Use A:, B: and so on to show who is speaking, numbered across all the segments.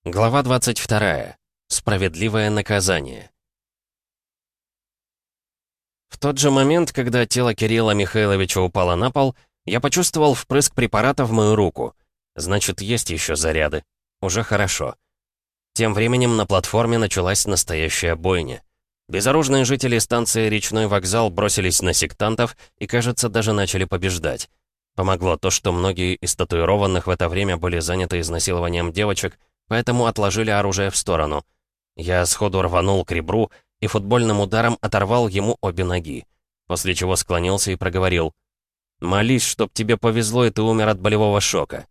A: Глава 22. Справедливое наказание. В тот же момент, когда тело Кирилла Михайловича упало на пол, я почувствовал впрыск препарата в мою руку. Значит, есть еще заряды. Уже хорошо. Тем временем на платформе началась настоящая бойня. Безоружные жители станции «Речной вокзал» бросились на сектантов и, кажется, даже начали побеждать. Помогло то, что многие из татуированных в это время были заняты изнасилованием девочек, поэтому отложили оружие в сторону. Я сходу рванул к ребру и футбольным ударом оторвал ему обе ноги, после чего склонился и проговорил: «Молись, чтоб тебе повезло, и ты умер от болевого шока».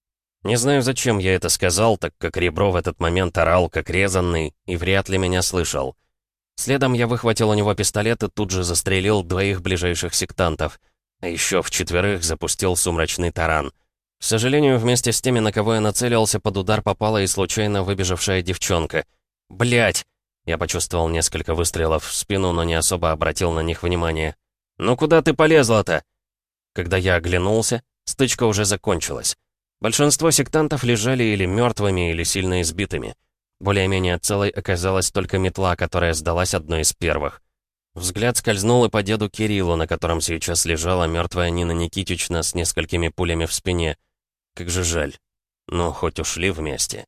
A: Не знаю, зачем я это сказал, так как ребро в этот момент орал, как резанный, и вряд ли меня слышал. Следом я выхватил у него пистолет и тут же застрелил двоих ближайших сектантов, а еще вчетверых запустил сумрачный таран. К сожалению, вместе с теми, на кого я нацелился, под удар попала и случайно выбежавшая девчонка. Блять! Я почувствовал несколько выстрелов в спину, но не особо обратил на них внимание. «Ну куда ты полезла-то?» Когда я оглянулся, стычка уже закончилась. Большинство сектантов лежали или мертвыми, или сильно избитыми. Более-менее целой оказалась только метла, которая сдалась одной из первых. Взгляд скользнул и по деду Кириллу, на котором сейчас лежала мертвая Нина Никитична с несколькими пулями в спине. Как же жаль. Ну, хоть ушли вместе.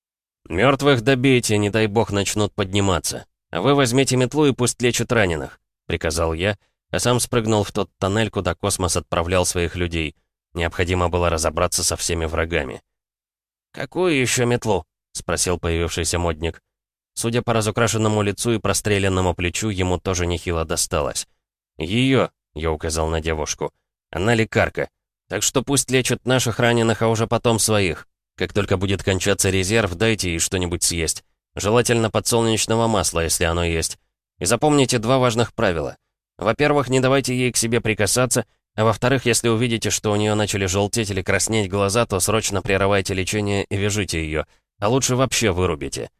A: «Мертвых добейте, не дай бог начнут подниматься. А вы возьмите метлу и пусть лечат раненых», — приказал я, а сам спрыгнул в тот тоннель, куда космос отправлял своих людей. Необходимо было разобраться со всеми врагами. «Какую еще метлу?» — спросил появившийся модник. Судя по разукрашенному лицу и простреленному плечу, ему тоже нехило досталось. «Ее», — я указал на девушку, — «она лекарка. Так что пусть лечат наших раненых, а уже потом своих. Как только будет кончаться резерв, дайте ей что-нибудь съесть. Желательно подсолнечного масла, если оно есть. И запомните два важных правила. Во-первых, не давайте ей к себе прикасаться, а во-вторых, если увидите, что у нее начали желтеть или краснеть глаза, то срочно прерывайте лечение и вяжите ее, а лучше вообще вырубите».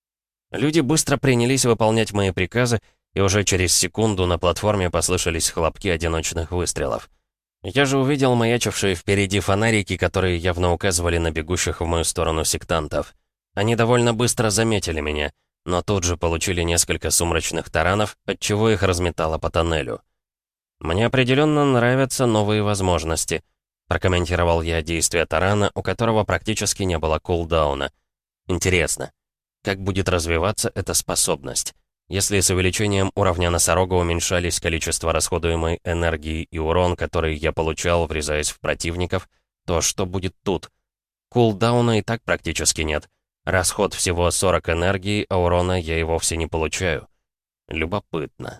A: Люди быстро принялись выполнять мои приказы, и уже через секунду на платформе послышались хлопки одиночных выстрелов. Я же увидел маячившие впереди фонарики, которые явно указывали на бегущих в мою сторону сектантов. Они довольно быстро заметили меня, но тут же получили несколько сумрачных таранов, отчего их разметало по тоннелю. «Мне определенно нравятся новые возможности», — прокомментировал я действия тарана, у которого практически не было кулдауна. «Интересно, как будет развиваться эта способность? Если с увеличением уровня носорога уменьшались количество расходуемой энергии и урон, который я получал, врезаясь в противников, то что будет тут? Кулдауна и так практически нет. Расход всего 40 энергии, а урона я и вовсе не получаю. Любопытно».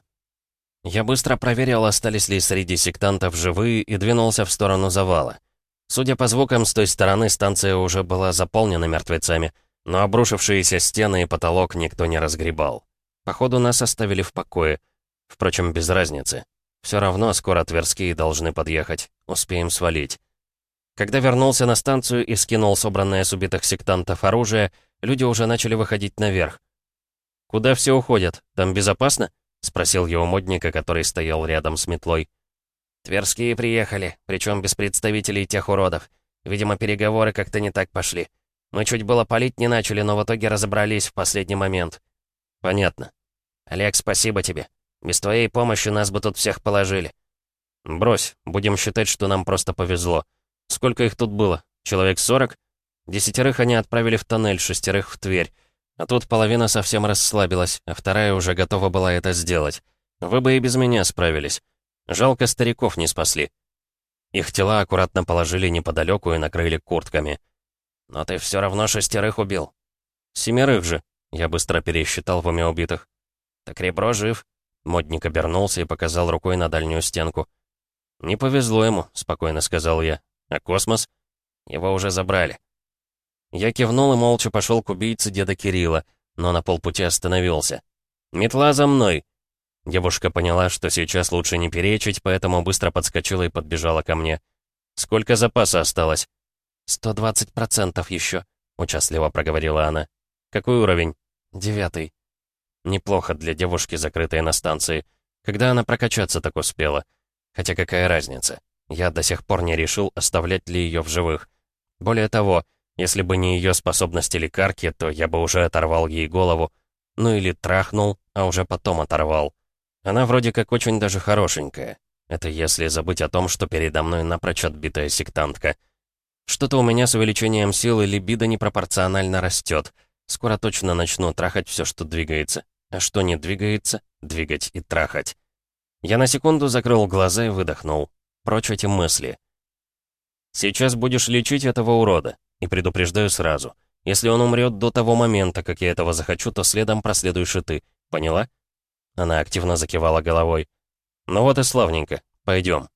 A: Я быстро проверил, остались ли среди сектантов живые, и двинулся в сторону завала. Судя по звукам, с той стороны станция уже была заполнена мертвецами, но обрушившиеся стены и потолок никто не разгребал. Походу, нас оставили в покое. Впрочем, без разницы. Все равно скоро Тверские должны подъехать. Успеем свалить. Когда вернулся на станцию и скинул собранное с убитых сектантов оружие, люди уже начали выходить наверх. «Куда все уходят? Там безопасно?» — спросил я у модника, который стоял рядом с метлой. «Тверские приехали, причем без представителей тех уродов. Видимо, переговоры как-то не так пошли. Мы чуть было палить не начали, но в итоге разобрались в последний момент». «Понятно». «Олег, спасибо тебе. Без твоей помощи нас бы тут всех положили». «Брось, будем считать, что нам просто повезло. Сколько их тут было? Человек 40? 10 они отправили в тоннель, 6 в Тверь. А тут половина совсем расслабилась, а вторая уже готова была это сделать. Вы бы и без меня справились. Жалко, стариков не спасли». Их тела аккуратно положили неподалеку и накрыли куртками. «Но ты все равно 6 убил». 7 же. Я быстро пересчитал в уме убитых. «Так ребро жив». Модник обернулся и показал рукой на дальнюю стенку. «Не повезло ему», — спокойно сказал я. «А космос?» «Его уже забрали». Я кивнул и молча пошел к убийце деда Кирилла, но на полпути остановился. «Метла за мной!» Девушка поняла, что сейчас лучше не перечить, поэтому быстро подскочила и подбежала ко мне. «Сколько запаса осталось?» 120% еще», — участливо проговорила она. «Какой уровень?» 9. Неплохо для девушки, закрытой на станции. Когда она прокачаться так успела? Хотя какая разница? Я до сих пор не решил, оставлять ли ее в живых. Более того, Если бы не ее способности лекарки, то я бы уже оторвал ей голову. Ну или трахнул, а уже потом оторвал. Она вроде как очень даже хорошенькая. Это если забыть о том, что передо мной напрочь отбитая сектантка. Что-то у меня с увеличением силы либидо непропорционально растет. Скоро точно начну трахать все, что двигается. А что не двигается, двигать и трахать. Я на секунду закрыл глаза и выдохнул. Прочь эти мысли. Сейчас будешь лечить этого урода. И предупреждаю сразу. Если он умрет до того момента, как я этого захочу, то следом проследуешь и ты. Поняла? Она активно закивала головой. Ну вот и славненько. Пойдем.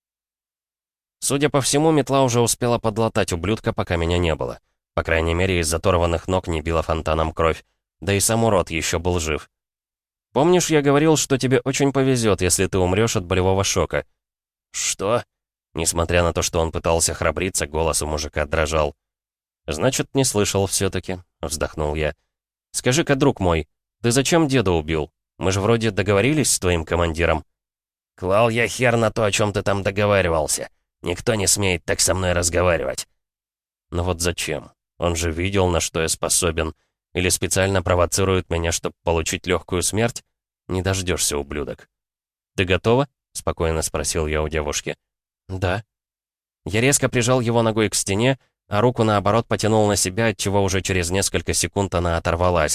A: Судя по всему, метла уже успела подлатать ублюдка, пока меня не было. По крайней мере, из оторванных ног не била фонтаном кровь. Да и сам урод еще был жив. Помнишь, я говорил, что тебе очень повезет, если ты умрешь от болевого шока? Что? Несмотря на то, что он пытался храбриться, голос у мужика дрожал. «Значит, не слышал все-таки», — вздохнул я. «Скажи-ка, друг мой, ты зачем деда убил? Мы же вроде договорились с твоим командиром». «Клал я хер на то, о чем ты там договаривался. Никто не смеет так со мной разговаривать». «Но вот зачем? Он же видел, на что я способен. Или специально провоцирует меня, чтобы получить легкую смерть? Не дождешься, ублюдок». «Ты готова?» — спокойно спросил я у девушки. «Да». Я резко прижал его ногой к стене, а руку, наоборот, потянул на себя, отчего уже через несколько секунд она оторвалась.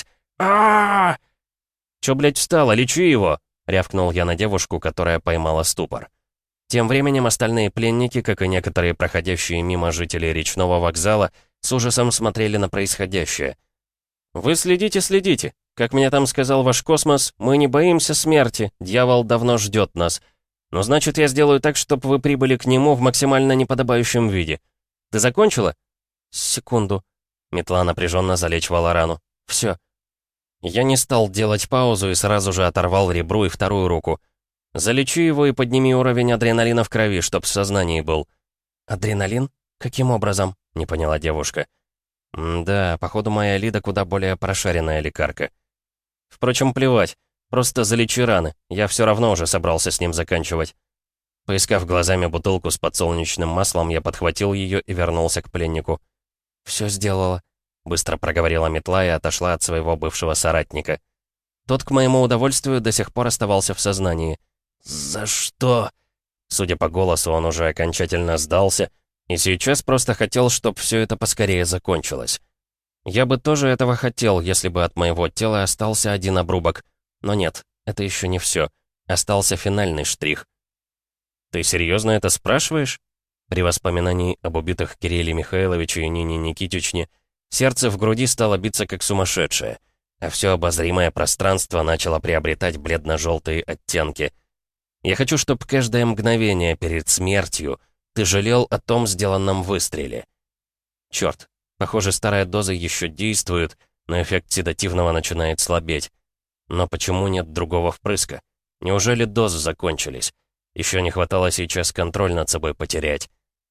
A: а «Чё, блядь, встала? Лечи его!» — рявкнул я на девушку, которая поймала ступор. Тем временем остальные пленники, как и некоторые проходящие мимо жители речного вокзала, с ужасом смотрели на происходящее. «Вы следите, следите. Как мне там сказал ваш космос, мы не боимся смерти, дьявол давно ждет нас. Но значит, я сделаю так, чтобы вы прибыли к нему в максимально неподобающем виде. Ты закончила?» «Секунду». Метла напряженно залечивала рану. «Все». Я не стал делать паузу и сразу же оторвал ребру и вторую руку. «Залечи его и подними уровень адреналина в крови, чтоб в сознании был». «Адреналин? Каким образом?» — не поняла девушка. «Да, походу моя Лида куда более прошаренная лекарка. Впрочем, плевать. Просто залечи раны. Я все равно уже собрался с ним заканчивать». Поискав глазами бутылку с подсолнечным маслом, я подхватил ее и вернулся к пленнику. «Все сделала», — быстро проговорила метла и отошла от своего бывшего соратника. Тот, к моему удовольствию, до сих пор оставался в сознании. «За что?» Судя по голосу, он уже окончательно сдался, и сейчас просто хотел, чтобы все это поскорее закончилось. Я бы тоже этого хотел, если бы от моего тела остался один обрубок. Но нет, это еще не все. Остался финальный штрих. «Ты серьезно это спрашиваешь?» При воспоминании об убитых Кирилле Михайловиче и Нине Никитичне сердце в груди стало биться как сумасшедшее, а все обозримое пространство начало приобретать бледно-желтые оттенки. Я хочу, чтобы каждое мгновение перед смертью ты жалел о том сделанном выстреле. Черт, похоже, старая доза еще действует, но эффект седативного начинает слабеть. Но почему нет другого впрыска? Неужели дозы закончились? Еще не хватало сейчас контроль над собой потерять.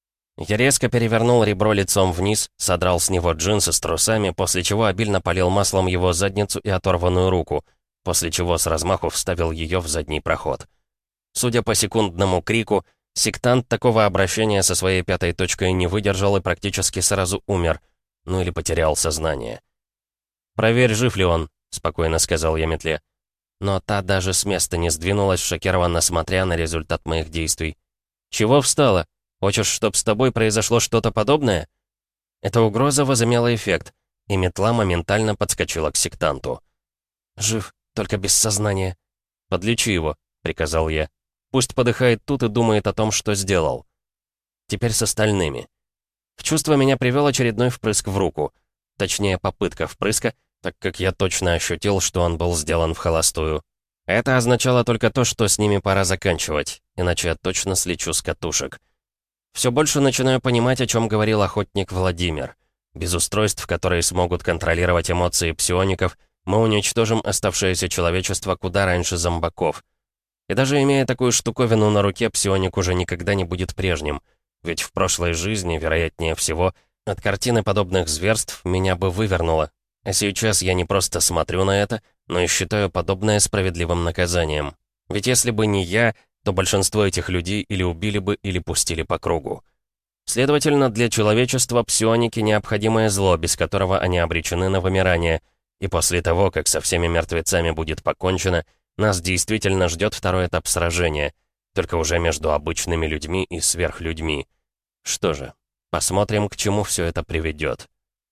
A: Я резко перевернул ребро лицом вниз, содрал с него джинсы с трусами, после чего обильно полил маслом его задницу и оторванную руку, после чего с размаху вставил ее в задний проход. Судя по секундному крику, сектант такого обращения со своей пятой точкой не выдержал и практически сразу умер, ну или потерял сознание. «Проверь, жив ли он», — спокойно сказал я метле. Но та даже с места не сдвинулась, шокированно смотря на результат моих действий. «Чего встала? Хочешь, чтоб с тобой произошло что-то подобное?» Эта угроза возымела эффект, и метла моментально подскочила к сектанту. «Жив, только без сознания». «Подлечи его», — приказал я. «Пусть подыхает тут и думает о том, что сделал». Теперь с остальными. В чувство меня привел очередной впрыск в руку. Точнее, попытка впрыска, так как я точно ощутил, что он был сделан в холостую. Это означало только то, что с ними пора заканчивать, иначе я точно слечу с катушек. Все больше начинаю понимать, о чем говорил охотник Владимир. Без устройств, которые смогут контролировать эмоции псиоников, мы уничтожим оставшееся человечество куда раньше зомбаков. И даже имея такую штуковину на руке, псионик уже никогда не будет прежним. Ведь в прошлой жизни, вероятнее всего, от картины подобных зверств меня бы вывернуло. А сейчас я не просто смотрю на это, но и считаю подобное справедливым наказанием. Ведь если бы не я, то большинство этих людей или убили бы, или пустили по кругу. Следовательно, для человечества псионики — необходимое зло, без которого они обречены на вымирание. И после того, как со всеми мертвецами будет покончено, нас действительно ждет второй этап сражения, только уже между обычными людьми и сверхлюдьми. Что же, посмотрим, к чему все это приведет.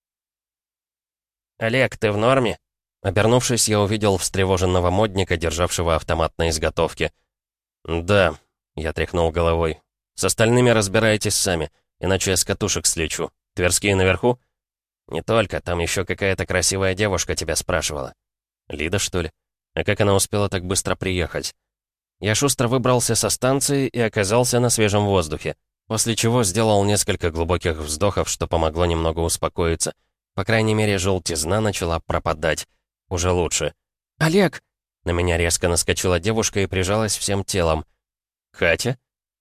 A: «Олег, ты в норме?» Обернувшись, я увидел встревоженного модника, державшего автомат на изготовке. «Да», — я тряхнул головой. «С остальными разбирайтесь сами, иначе я с катушек слечу. Тверские наверху?» «Не только, там еще какая-то красивая девушка тебя спрашивала». «Лида, что ли? А как она успела так быстро приехать?» Я шустро выбрался со станции и оказался на свежем воздухе, после чего сделал несколько глубоких вздохов, что помогло немного успокоиться. По крайней мере, желтизна начала пропадать. Уже лучше. «Олег!» На меня резко наскочила девушка и прижалась всем телом. «Катя?»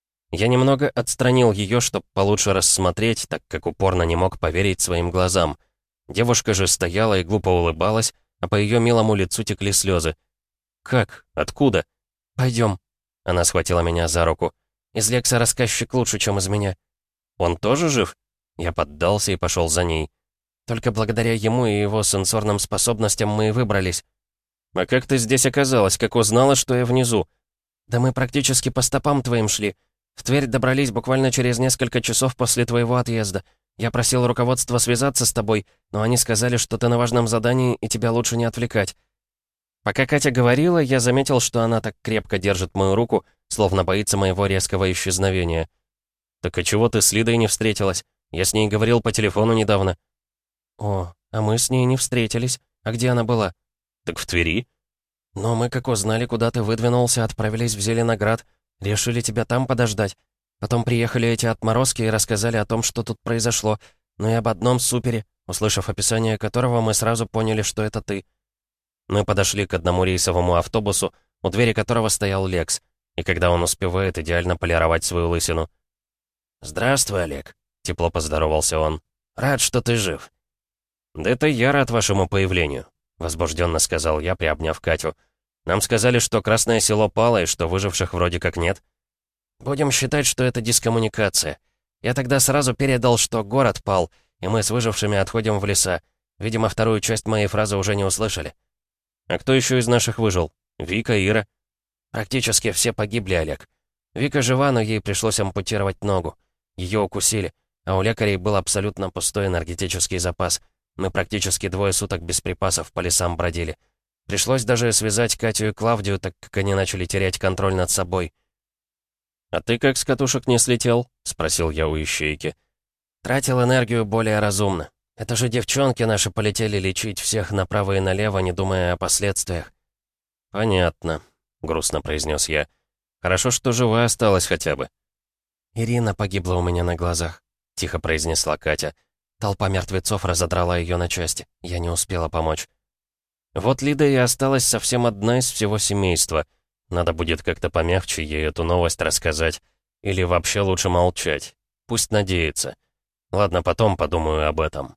A: Я немного отстранил ее, чтобы получше рассмотреть, так как упорно не мог поверить своим глазам. Девушка же стояла и глупо улыбалась, а по ее милому лицу текли слезы. «Как? Откуда?» «Пойдем». Она схватила меня за руку. «Из Лекса рассказчик лучше, чем из меня». «Он тоже жив?» Я поддался и пошел за ней. «Только благодаря ему и его сенсорным способностям мы и выбрались». «А как ты здесь оказалась? Как узнала, что я внизу?» «Да мы практически по стопам твоим шли. В Тверь добрались буквально через несколько часов после твоего отъезда. Я просил руководство связаться с тобой, но они сказали, что ты на важном задании и тебя лучше не отвлекать». Пока Катя говорила, я заметил, что она так крепко держит мою руку, словно боится моего резкого исчезновения. «Так а чего ты с Лидой не встретилась? Я с ней говорил по телефону недавно». «О, а мы с ней не встретились. А где она была?» «Так в Твери». «Но мы, как узнали, куда ты выдвинулся, отправились в Зеленоград. Решили тебя там подождать. Потом приехали эти отморозки и рассказали о том, что тут произошло. Но и об одном супере, услышав описание которого, мы сразу поняли, что это ты». Мы подошли к одному рейсовому автобусу, у двери которого стоял Лекс, и когда он успевает идеально полировать свою лысину. «Здравствуй, Олег», — тепло поздоровался он. «Рад, что ты жив». «Да это я рад вашему появлению», — возбужденно сказал я, приобняв Катю. «Нам сказали, что Красное Село пало и что выживших вроде как нет». «Будем считать, что это дискоммуникация. Я тогда сразу передал, что город пал, и мы с выжившими отходим в леса. Видимо, вторую часть моей фразы уже не услышали». «А кто еще из наших выжил? Вика, Ира?» «Практически все погибли, Олег. Вика жива, но ей пришлось ампутировать ногу. Ее укусили, а у лекарей был абсолютно пустой энергетический запас. Мы практически 2 суток без припасов по лесам бродили. Пришлось даже связать Катю и Клавдию, так как они начали терять контроль над собой». «А ты как с катушек не слетел?» — спросил я у ищейки. «Тратил энергию более разумно. Это же девчонки наши полетели лечить всех направо и налево, не думая о последствиях». «Понятно», — грустно произнес я. «Хорошо, что жива осталась хотя бы». «Ирина погибла у меня на глазах», — тихо произнесла Катя. «Толпа мертвецов разодрала ее на части. Я не успела помочь». Вот Лида и осталась совсем одна из всего семейства. Надо будет как-то помягче ей эту новость рассказать. Или вообще лучше молчать. Пусть надеется. Ладно, потом подумаю об этом.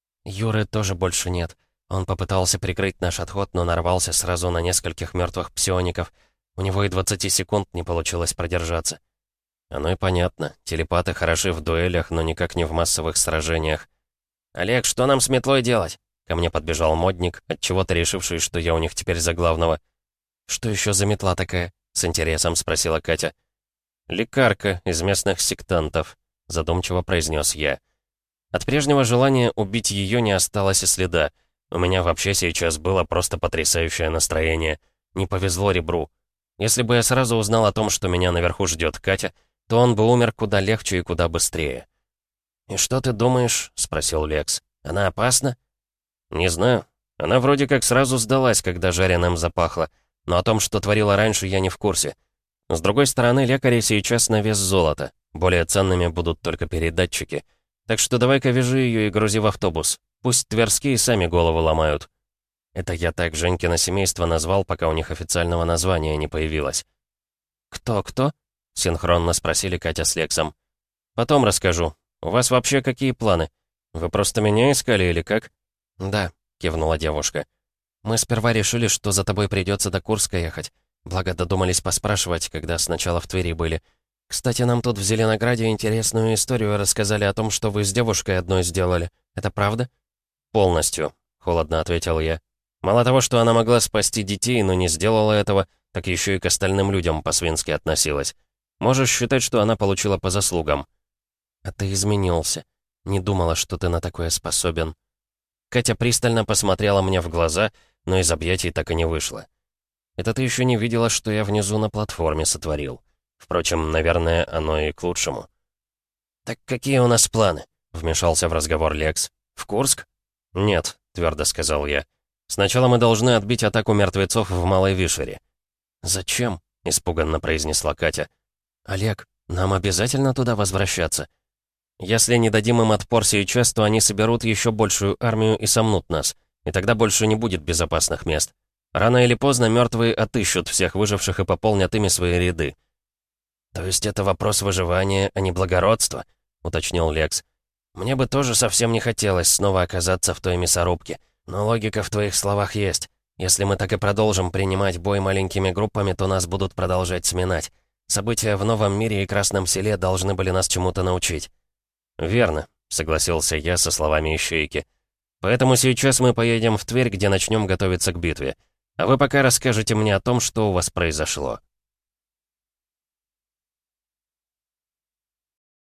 A: Юры тоже больше нет. Он попытался прикрыть наш отход, но нарвался сразу на нескольких мертвых псиоников. У него и 20 секунд не получилось продержаться. Оно и понятно. Телепаты хороши в дуэлях, но никак не в массовых сражениях. «Олег, что нам с метлой делать?» Ко мне подбежал модник, отчего-то решивший, что я у них теперь за главного. «Что еще за метла такая?» — с интересом спросила Катя. «Лекарка из местных сектантов», — задумчиво произнес я. От прежнего желания убить ее не осталось и следа. У меня вообще сейчас было просто потрясающее настроение. Не повезло ребру. Если бы я сразу узнал о том, что меня наверху ждет Катя, то он бы умер куда легче и куда быстрее. «И что ты думаешь?» — спросил Лекс. «Она опасна?» «Не знаю. Она вроде как сразу сдалась, когда жареным запахло. Но о том, что творила раньше, я не в курсе. С другой стороны, лекари сейчас на вес золота. Более ценными будут только передатчики. Так что давай-ка вяжи ее и грузи в автобус. Пусть тверские сами голову ломают». Это я так Женькино семейство назвал, пока у них официального названия не появилось. «Кто-кто?» — синхронно спросили Катя с Лексом. «Потом расскажу. У вас вообще какие планы? Вы просто меня искали или как?» «Да», — кивнула девушка. «Мы сперва решили, что за тобой придется до Курска ехать. Благо додумались поспрашивать, когда сначала в Твери были. Кстати, нам тут в Зеленограде интересную историю рассказали о том, что вы с девушкой одной сделали. Это правда?» «Полностью», — холодно ответил я. «Мало того, что она могла спасти детей, но не сделала этого, так еще и к остальным людям по-свински относилась. Можешь считать, что она получила по заслугам». «А ты изменился. Не думала, что ты на такое способен». Катя пристально посмотрела мне в глаза, но из объятий так и не вышла. «Это ты еще не видела, что я внизу на платформе сотворил. Впрочем, наверное, оно и к лучшему». «Так какие у нас планы?» — вмешался в разговор Лекс. «В Курск?» «Нет», — твердо сказал я. «Сначала мы должны отбить атаку мертвецов в Малой Вишере». «Зачем?» — испуганно произнесла Катя. «Олег, нам обязательно туда возвращаться?» «Если не дадим им отпор сейчас, то они соберут еще большую армию и сомнут нас, и тогда больше не будет безопасных мест. Рано или поздно мертвые отыщут всех выживших и пополнят ими свои ряды». «То есть это вопрос выживания, а не благородства?» — уточнил Лекс. «Мне бы тоже совсем не хотелось снова оказаться в той мясорубке, но логика в твоих словах есть. Если мы так и продолжим принимать бой маленькими группами, то нас будут продолжать сминать. События в Новом мире и Красном селе должны были нас чему-то научить». «Верно», — согласился я со словами Ищейки. «Поэтому сейчас мы поедем в Тверь, где начнем готовиться к битве. А вы пока расскажете мне о том, что у вас произошло».